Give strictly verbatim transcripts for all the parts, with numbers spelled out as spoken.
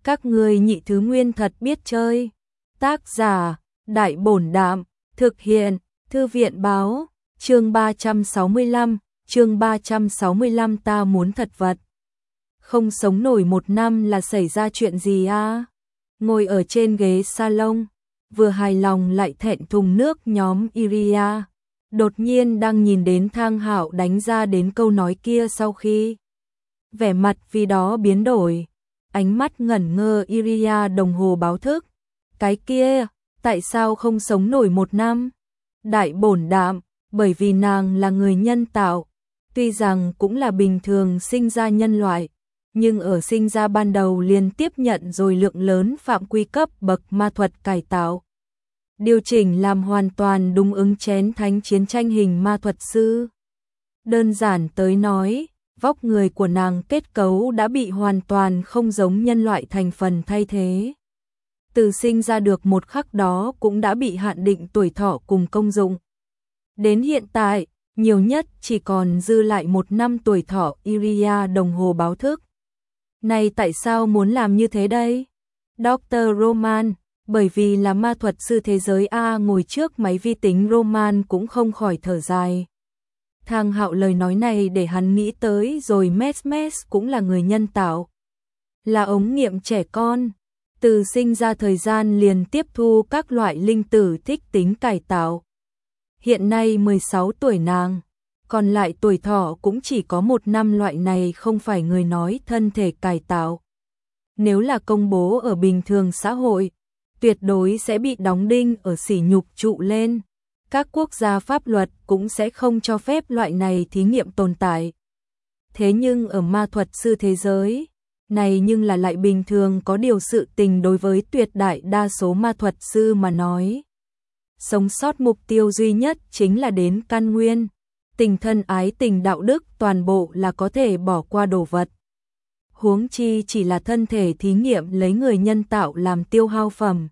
Các ngươi nhị thứ nguyên thật biết chơi. Tác giả, Đại Bổn Đạm, thực hiện, Thư viện Báo, chương ba trăm sáu mươi lăm, chương ba trăm sáu mươi lăm ta muốn thật vật. Không sống nổi một năm là xảy ra chuyện gì a? Ngồi ở trên ghế salon, vừa hài lòng lại thẹn thùng nước nhóm Iria. Đột nhiên đang nhìn đến Thang Hạo đánh ra đến câu nói kia sau khi vẻ mặt vì đó biến đổi, ánh mắt ngẩn ngơ Iria đồng hồ báo thức. Cái kia, tại sao không sống nổi một năm? Đại Bổn Đạm, bởi vì nàng là người nhân tạo, tuy rằng cũng là bình thường sinh ra nhân loại, nhưng ở sinh ra ban đầu liền tiếp nhận rồi lượng lớn phạm quy cấp bậc ma thuật cải tạo. Điều chỉnh làm hoàn toàn đúng ứng chén thánh chiến tranh hình ma thuật sư. Đơn giản tới nói, vóc người của nàng kết cấu đã bị hoàn toàn không giống nhân loại thành phần thay thế. Từ sinh ra được một khắc đó cũng đã bị hạn định tuổi thọ cùng công dụng. Đến hiện tại, nhiều nhất chỉ còn dư lại một năm tuổi thọ Iria đồng hồ báo thức. Này tại sao muốn làm như thế đây? doctor Roman, bởi vì là ma thuật sư thế giới A ngồi trước máy vi tính Roman cũng không khỏi thở dài. Thang Hạo lời nói này để hắn nghĩ tới rồi Mesmes cũng là người nhân tạo. Là ống nghiệm trẻ con, từ sinh ra thời gian liền tiếp thu các loại linh tử thích tính cải tạo. Hiện nay mười sáu tuổi nàng, còn lại tuổi thọ cũng chỉ có một năm, loại này không phải người nói thân thể cải tạo. Nếu là công bố ở bình thường xã hội, tuyệt đối sẽ bị đóng đinh ở sỉ nhục trụ lên. Các quốc gia pháp luật cũng sẽ không cho phép loại này thí nghiệm tồn tại. Thế nhưng ở ma thuật sư thế giới, này nhưng là lại bình thường có điều sự tình đối với tuyệt đại đa số ma thuật sư mà nói. Sống sót mục tiêu duy nhất chính là đến căn nguyên. Tình thân ái tình đạo đức toàn bộ là có thể bỏ qua đồ vật. Huống chi chỉ là thân thể thí nghiệm lấy người nhân tạo làm tiêu hao phẩm.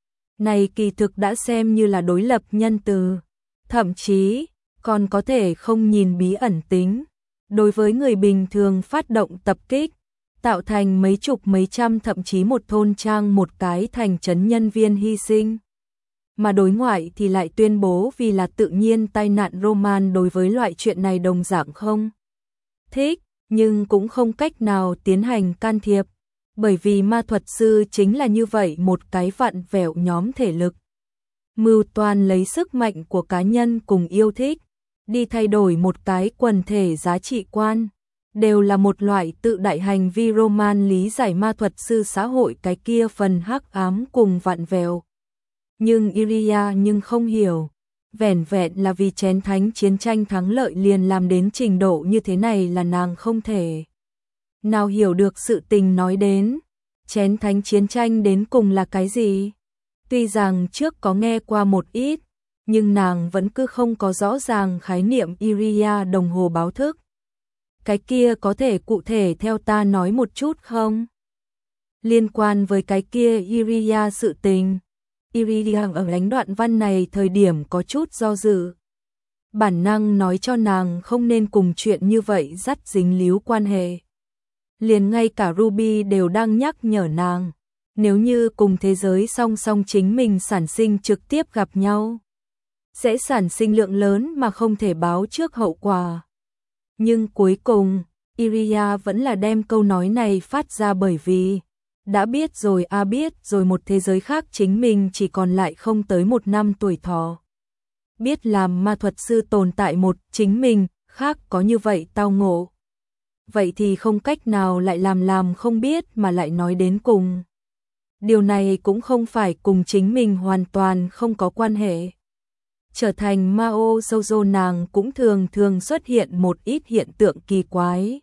Này kỳ thực đã xem như là đối lập nhân từ. Thậm chí, còn có thể không nhìn bí ẩn tính. Đối với người bình thường phát động tập kích, tạo thành mấy chục mấy trăm thậm chí một thôn trang một cái thành trấn nhân viên hy sinh. Mà đối ngoại thì lại tuyên bố vì là tự nhiên tai nạn. Roman đối với loại chuyện này đồng dạng không thích, nhưng cũng không cách nào tiến hành can thiệp, bởi vì ma thuật sư chính là như vậy một cái vặn vẹo nhóm thể lực. Mưu toan lấy sức mạnh của cá nhân cùng yêu thích, đi thay đổi một cái quần thể giá trị quan, đều là một loại tự đại hành vi. Roman lý giải ma thuật sư xã hội cái kia phần hắc ám cùng vặn vẹo. Nhưng Iria nhưng không hiểu, vẻn vẹn là vì chén thánh chiến tranh thắng lợi liền làm đến trình độ như thế này là nàng không thể nào hiểu được. Sự tình nói đến, chén thánh chiến tranh đến cùng là cái gì? Tuy rằng trước có nghe qua một ít, nhưng nàng vẫn cứ không có rõ ràng khái niệm Iria đồng hồ báo thức. Cái kia có thể cụ thể theo ta nói một chút không? Liên quan với cái kia Iria sự tình, Iria ở lánh đoạn văn này thời điểm có chút do dự. Bản năng nói cho nàng không nên cùng chuyện như vậy dắt dính líu quan hệ. Liền ngay cả Ruby đều đang nhắc nhở nàng, nếu như cùng thế giới song song chính mình sản sinh trực tiếp gặp nhau, sẽ sản sinh lượng lớn mà không thể báo trước hậu quả. Nhưng cuối cùng, Iria vẫn là đem câu nói này phát ra, bởi vì đã biết rồi a à biết rồi một thế giới khác chính mình chỉ còn lại không tới một năm tuổi thọ. Biết làm ma thuật sư tồn tại một chính mình khác có như vậy tao ngộ. Vậy thì không cách nào lại làm làm không biết mà lại nói đến cùng. Điều này cũng không phải cùng chính mình hoàn toàn không có quan hệ. Trở thành Mao Shoujo nàng cũng thường thường xuất hiện một ít hiện tượng kỳ quái.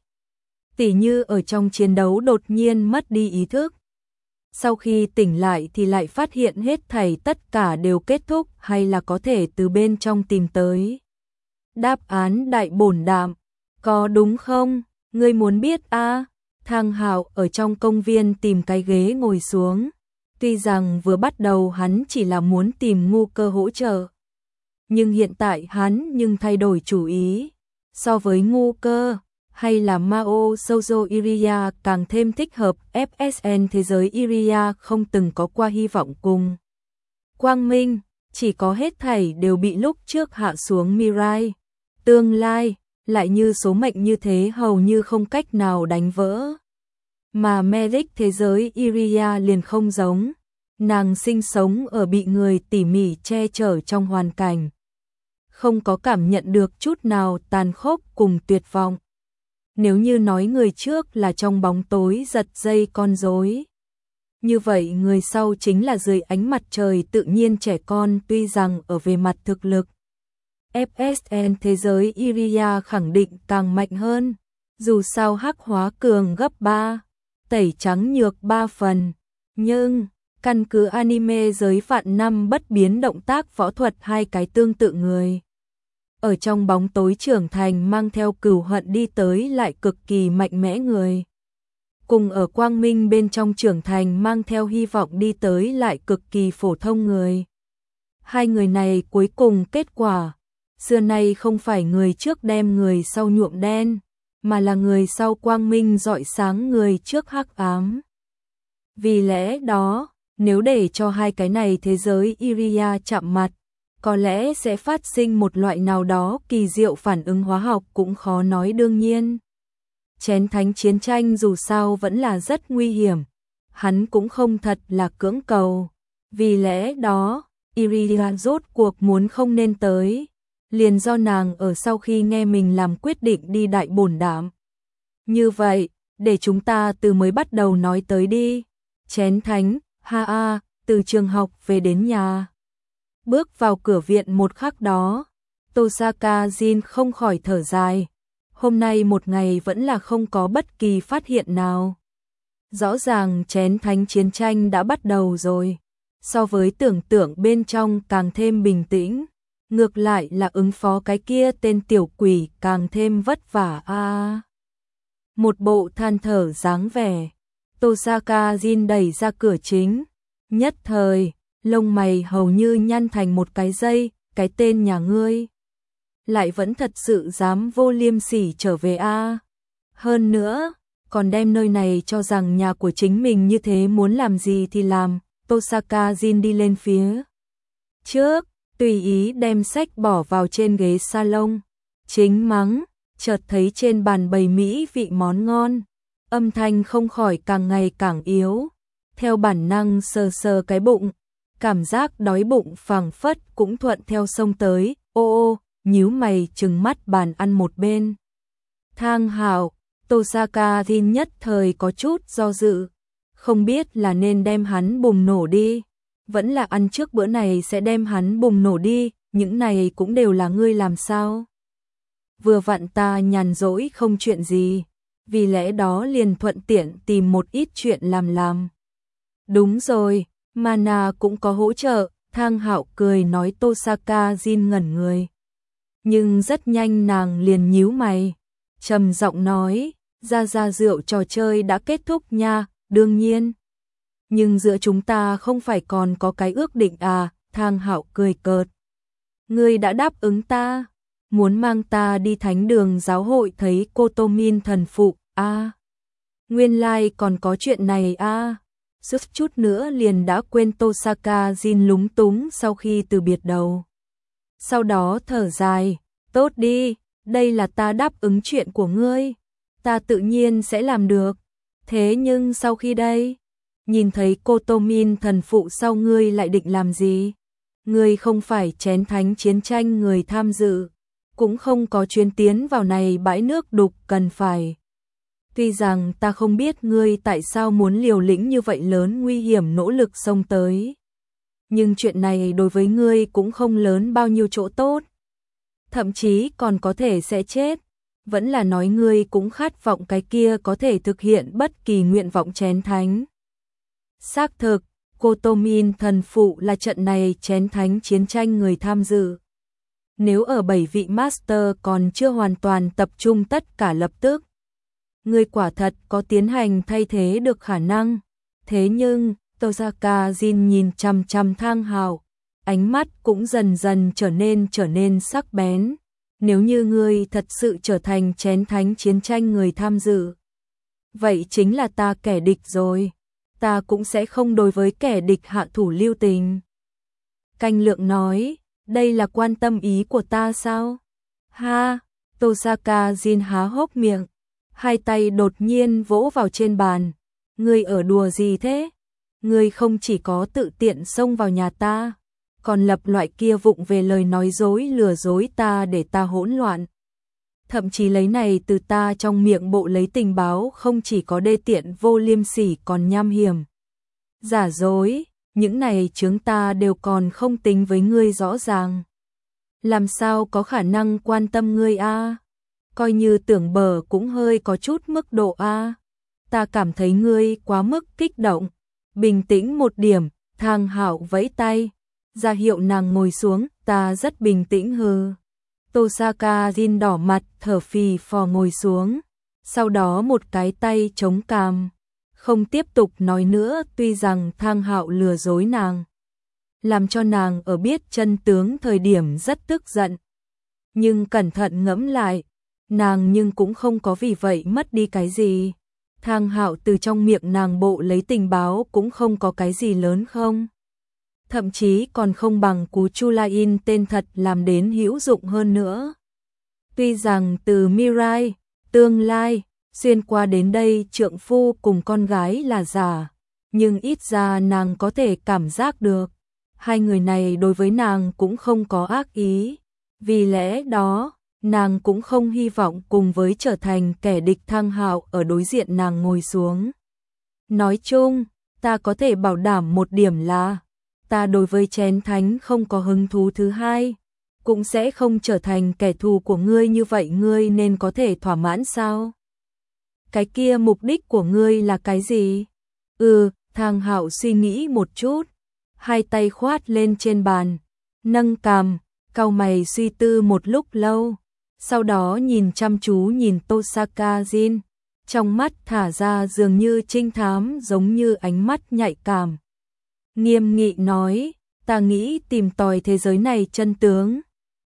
Tỉ như ở trong chiến đấu đột nhiên mất đi ý thức. Sau khi tỉnh lại thì lại phát hiện hết thảy tất cả đều kết thúc, hay là có thể từ bên trong tìm tới đáp án. Đại Bổn Đạm, có đúng không? Ngươi muốn biết a? À? Thang Hạo ở trong công viên tìm cái ghế ngồi xuống. Tuy rằng vừa bắt đầu hắn chỉ là muốn tìm Ngu Cơ hỗ trợ, nhưng hiện tại hắn nhưng thay đổi chủ ý. So với Ngu Cơ, hay là Mao Shoujo Iriya càng thêm thích hợp. ép ét en thế giới Iriya không từng có qua hy vọng cùng quang minh, chỉ có hết thảy đều bị lúc trước hạ xuống Mirai. Tương lai, lại như số mệnh như thế hầu như không cách nào đánh vỡ. Mà Merrick thế giới Iriya liền không giống. Nàng sinh sống ở bị người tỉ mỉ che chở trong hoàn cảnh. Không có cảm nhận được chút nào tàn khốc cùng tuyệt vọng. Nếu như nói người trước là trong bóng tối giật dây con rối, như vậy người sau chính là dưới ánh mặt trời tự nhiên trẻ con. Tuy rằng ở về mặt thực lực, ép ét en thế giới Iriya khẳng định càng mạnh hơn. Dù sao hắc hóa cường gấp ba, tẩy trắng nhược ba phần. Nhưng, căn cứ anime giới vạn năm bất biến động tác võ thuật hai cái tương tự người. Ở trong bóng tối trưởng thành mang theo cừu hận đi tới lại cực kỳ mạnh mẽ người. Cùng ở quang minh bên trong trưởng thành mang theo hy vọng đi tới lại cực kỳ phổ thông người. Hai người này cuối cùng kết quả, xưa nay không phải người trước đem người sau nhuộm đen, mà là người sau quang minh rọi sáng người trước hắc ám. Vì lẽ đó, nếu để cho hai cái này thế giới Iriya chạm mặt, có lẽ sẽ phát sinh một loại nào đó kỳ diệu phản ứng hóa học cũng khó nói. Đương nhiên, chén thánh chiến tranh dù sao vẫn là rất nguy hiểm, hắn cũng không thật là cưỡng cầu. Vì lẽ đó, Iriya rốt cuộc muốn không nên tới, liền do nàng ở sau khi nghe mình làm quyết định đi đại bổn đảm. Như vậy, để chúng ta từ mới bắt đầu nói tới đi. Chén thánh, ha a, từ trường học về đến nhà. Bước vào cửa viện một khắc đó, Tosaka Jin không khỏi thở dài. Hôm nay một ngày vẫn là không có bất kỳ phát hiện nào. Rõ ràng chén thánh chiến tranh đã bắt đầu rồi. So với tưởng tượng bên trong càng thêm bình tĩnh. Ngược lại là ứng phó cái kia tên tiểu quỷ càng thêm vất vả a. À, một bộ than thở dáng vẻ. Tosaka Jin đẩy ra cửa chính. Nhất thời, lông mày hầu như nhăn thành một cái dây. Cái tên nhà ngươi lại vẫn thật sự dám vô liêm sỉ trở về a. À. Hơn nữa, còn đem nơi này cho rằng nhà của chính mình như thế, muốn làm gì thì làm. Tosaka Jin đi lên phía trước, tùy ý đem sách bỏ vào trên ghế salon, chính mắng, chợt thấy trên bàn bày mỹ vị món ngon, âm thanh không khỏi càng ngày càng yếu, theo bản năng sờ sờ cái bụng, cảm giác đói bụng phảng phất cũng thuận theo xông tới. Ô ô, nhíu mày trừng mắt bàn ăn một bên. Thang Hạo, Tosaka Jin nhất thời có chút do dự, không biết là nên đem hắn bùng nổ đi, vẫn là ăn trước bữa này sẽ đem hắn bùng nổ đi, những này cũng đều là ngươi làm sao? Vừa vặn ta nhàn rỗi không chuyện gì, vì lẽ đó liền thuận tiện tìm một ít chuyện làm làm. Đúng rồi, Mana cũng có hỗ trợ. Thang Hạo cười nói. Tosaka Jin ngẩn người, nhưng rất nhanh nàng liền nhíu mày, trầm giọng nói, ra ra rượu trò chơi đã kết thúc nha. Đương nhiên, nhưng giữa chúng ta không phải còn có cái ước định à? Thang Hạo cười cợt, ngươi đã đáp ứng ta, muốn mang ta đi thánh đường giáo hội thấy Kotomin thần phụ a. À, nguyên lai like còn có chuyện này a. À. Suýt chút nữa liền đã quên. Tosaka Jin lúng túng sau khi từ biệt đầu. Sau đó thở dài, tốt đi, đây là ta đáp ứng chuyện của ngươi, ta tự nhiên sẽ làm được. Thế nhưng sau khi đây, nhìn thấy Kotomin thần phụ sau ngươi lại định làm gì? Ngươi không phải chén thánh chiến tranh người tham dự, cũng không có chuyến tiến vào này bãi nước đục cần phải. Tuy rằng ta không biết ngươi tại sao muốn liều lĩnh như vậy lớn nguy hiểm nỗ lực xông tới, nhưng chuyện này đối với ngươi cũng không lớn bao nhiêu chỗ tốt, thậm chí còn có thể sẽ chết. Vẫn là nói ngươi cũng khát vọng cái kia có thể thực hiện bất kỳ nguyện vọng chén thánh. Xác thực, Kotomin thần phụ là trận này chén thánh chiến tranh người tham dự. Nếu ở bảy vị master còn chưa hoàn toàn tập trung tất cả lập tức, ngươi quả thật có tiến hành thay thế được khả năng. Thế nhưng, Tosaka Jin nhìn chằm chằm Thang Hạo, ánh mắt cũng dần dần trở nên trở nên sắc bén. Nếu như ngươi thật sự trở thành chén thánh chiến tranh người tham dự, vậy chính là ta kẻ địch rồi. Ta cũng sẽ không đối với kẻ địch hạ thủ lưu tình. Canh Lượng nói, đây là quan tâm ý của ta sao? Ha, Tosaka Jin há hốc miệng, hai tay đột nhiên vỗ vào trên bàn. Ngươi ở đùa gì thế? Ngươi không chỉ có tự tiện xông vào nhà ta, còn lập loại kia vụng về lời nói dối lừa dối ta để ta hỗn loạn. Thậm chí lấy này từ ta trong miệng bộ lấy tình báo không chỉ có đê tiện vô liêm sỉ còn nham hiểm. Giả dối, những này chúng ta đều còn không tính với ngươi rõ ràng. Làm sao có khả năng quan tâm ngươi a? Coi như tưởng bờ cũng hơi có chút mức độ a. Ta cảm thấy ngươi quá mức kích động. Bình tĩnh một điểm, Thang Hạo vẫy tay, ra hiệu nàng ngồi xuống, ta rất bình tĩnh hừ. Tosaka Jin đỏ mặt, thở phì phò ngồi xuống, sau đó một cái tay chống cằm, không tiếp tục nói nữa. Tuy rằng Thang Hạo lừa dối nàng, làm cho nàng ở biết chân tướng thời điểm rất tức giận, nhưng cẩn thận ngẫm lại, nàng nhưng cũng không có vì vậy mất đi cái gì. Thang Hạo từ trong miệng nàng bộ lấy tình báo cũng không có cái gì lớn không. Thậm chí còn không bằng cú Chulain tên thật làm đến hữu dụng hơn nữa. Tuy rằng từ Mirai, tương lai, xuyên qua đến đây trượng phu cùng con gái là giả, nhưng ít ra nàng có thể cảm giác được, hai người này đối với nàng cũng không có ác ý. Vì lẽ đó, nàng cũng không hy vọng cùng với trở thành kẻ địch. Thang Hạo ở đối diện nàng ngồi xuống. Nói chung, ta có thể bảo đảm một điểm là, ta đối với chén thánh không có hứng thú thứ hai, cũng sẽ không trở thành kẻ thù của ngươi. Như vậy ngươi nên có thể thỏa mãn sao? Cái kia mục đích của ngươi là cái gì? Ừ, Thang Hạo suy nghĩ một chút, hai tay khoát lên trên bàn, nâng cằm, cau mày suy tư một lúc lâu, sau đó nhìn chăm chú nhìn Tosaka Jin, trong mắt thả ra dường như trinh thám giống như ánh mắt nhạy cảm. Nghiêm nghị nói, ta nghĩ tìm tòi thế giới này chân tướng.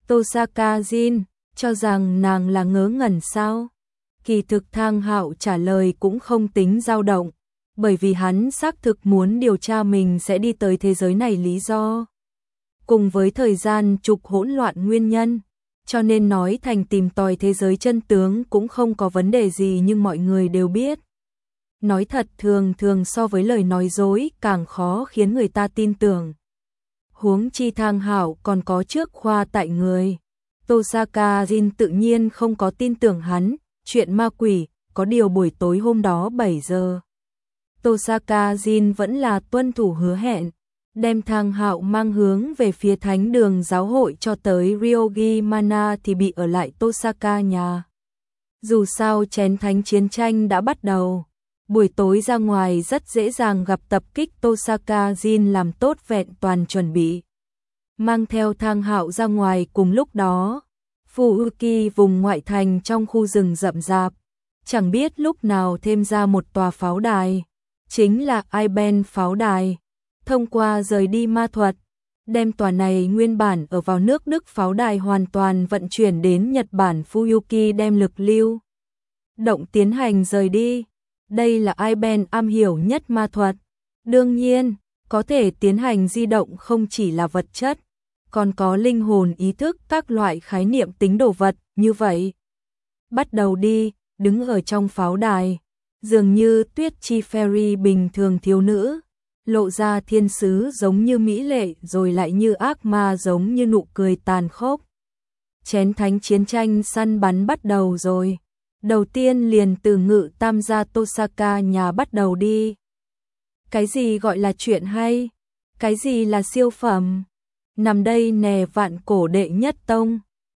Tosaka Jin cho rằng nàng là ngớ ngẩn sao? Kỳ thực Thang Hạo trả lời cũng không tính dao động, bởi vì hắn xác thực muốn điều tra mình sẽ đi tới thế giới này lý do, cùng với thời gian trục hỗn loạn nguyên nhân, cho nên nói thành tìm tòi thế giới chân tướng cũng không có vấn đề gì. Nhưng mọi người đều biết, nói thật thường thường so với lời nói dối càng khó khiến người ta tin tưởng. Huống chi Thang Hạo còn có trước khoa tại người. Tosaka Jin tự nhiên không có tin tưởng hắn, chuyện ma quỷ, có điều buổi tối hôm đó bảy giờ. Tosaka Jin vẫn là tuân thủ hứa hẹn, đem Thang Hạo mang hướng về phía thánh đường giáo hội cho tới Ryogi Mana thì bị ở lại Tosaka nhà. Dù sao chén thánh chiến tranh đã bắt đầu, buổi tối ra ngoài rất dễ dàng gặp tập kích. Tosaka Jin làm tốt vẹn toàn chuẩn bị, mang theo Thang Hạo ra ngoài. Cùng lúc đó, Fuuki vùng ngoại thành trong khu rừng rậm rạp, chẳng biết lúc nào thêm ra một tòa pháo đài, chính là Iben pháo đài. Thông qua rời đi ma thuật, đem tòa này nguyên bản ở vào nước Đức pháo đài hoàn toàn vận chuyển đến Nhật Bản. Fuuki đem lực lưu động tiến hành rời đi. Đây là Iben am hiểu nhất ma thuật, đương nhiên có thể tiến hành di động không chỉ là vật chất, còn có linh hồn, ý thức, các loại khái niệm tính đồ vật. Như vậy, bắt đầu đi. Đứng ở trong pháo đài, dường như Tuyết Chi Fairy bình thường thiếu nữ, lộ ra thiên sứ giống như mỹ lệ rồi lại như ác ma giống như nụ cười tàn khốc. Chén thánh chiến tranh săn bắn bắt đầu rồi. Đầu tiên liền từ Ngự Tam gia Tosaka nhà bắt đầu đi. Cái gì gọi là chuyện hay? Cái gì là siêu phẩm? Nằm đây nè, vạn cổ đệ nhất tông,